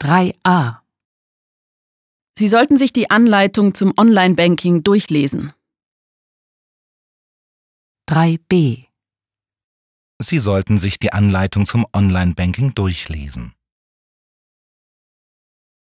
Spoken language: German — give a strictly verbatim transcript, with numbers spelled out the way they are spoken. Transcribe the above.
drei a. Sie sollten sich die Anleitung zum Online-Banking durchlesen. drei b. Sie sollten sich die Anleitung zum Online-Banking durchlesen.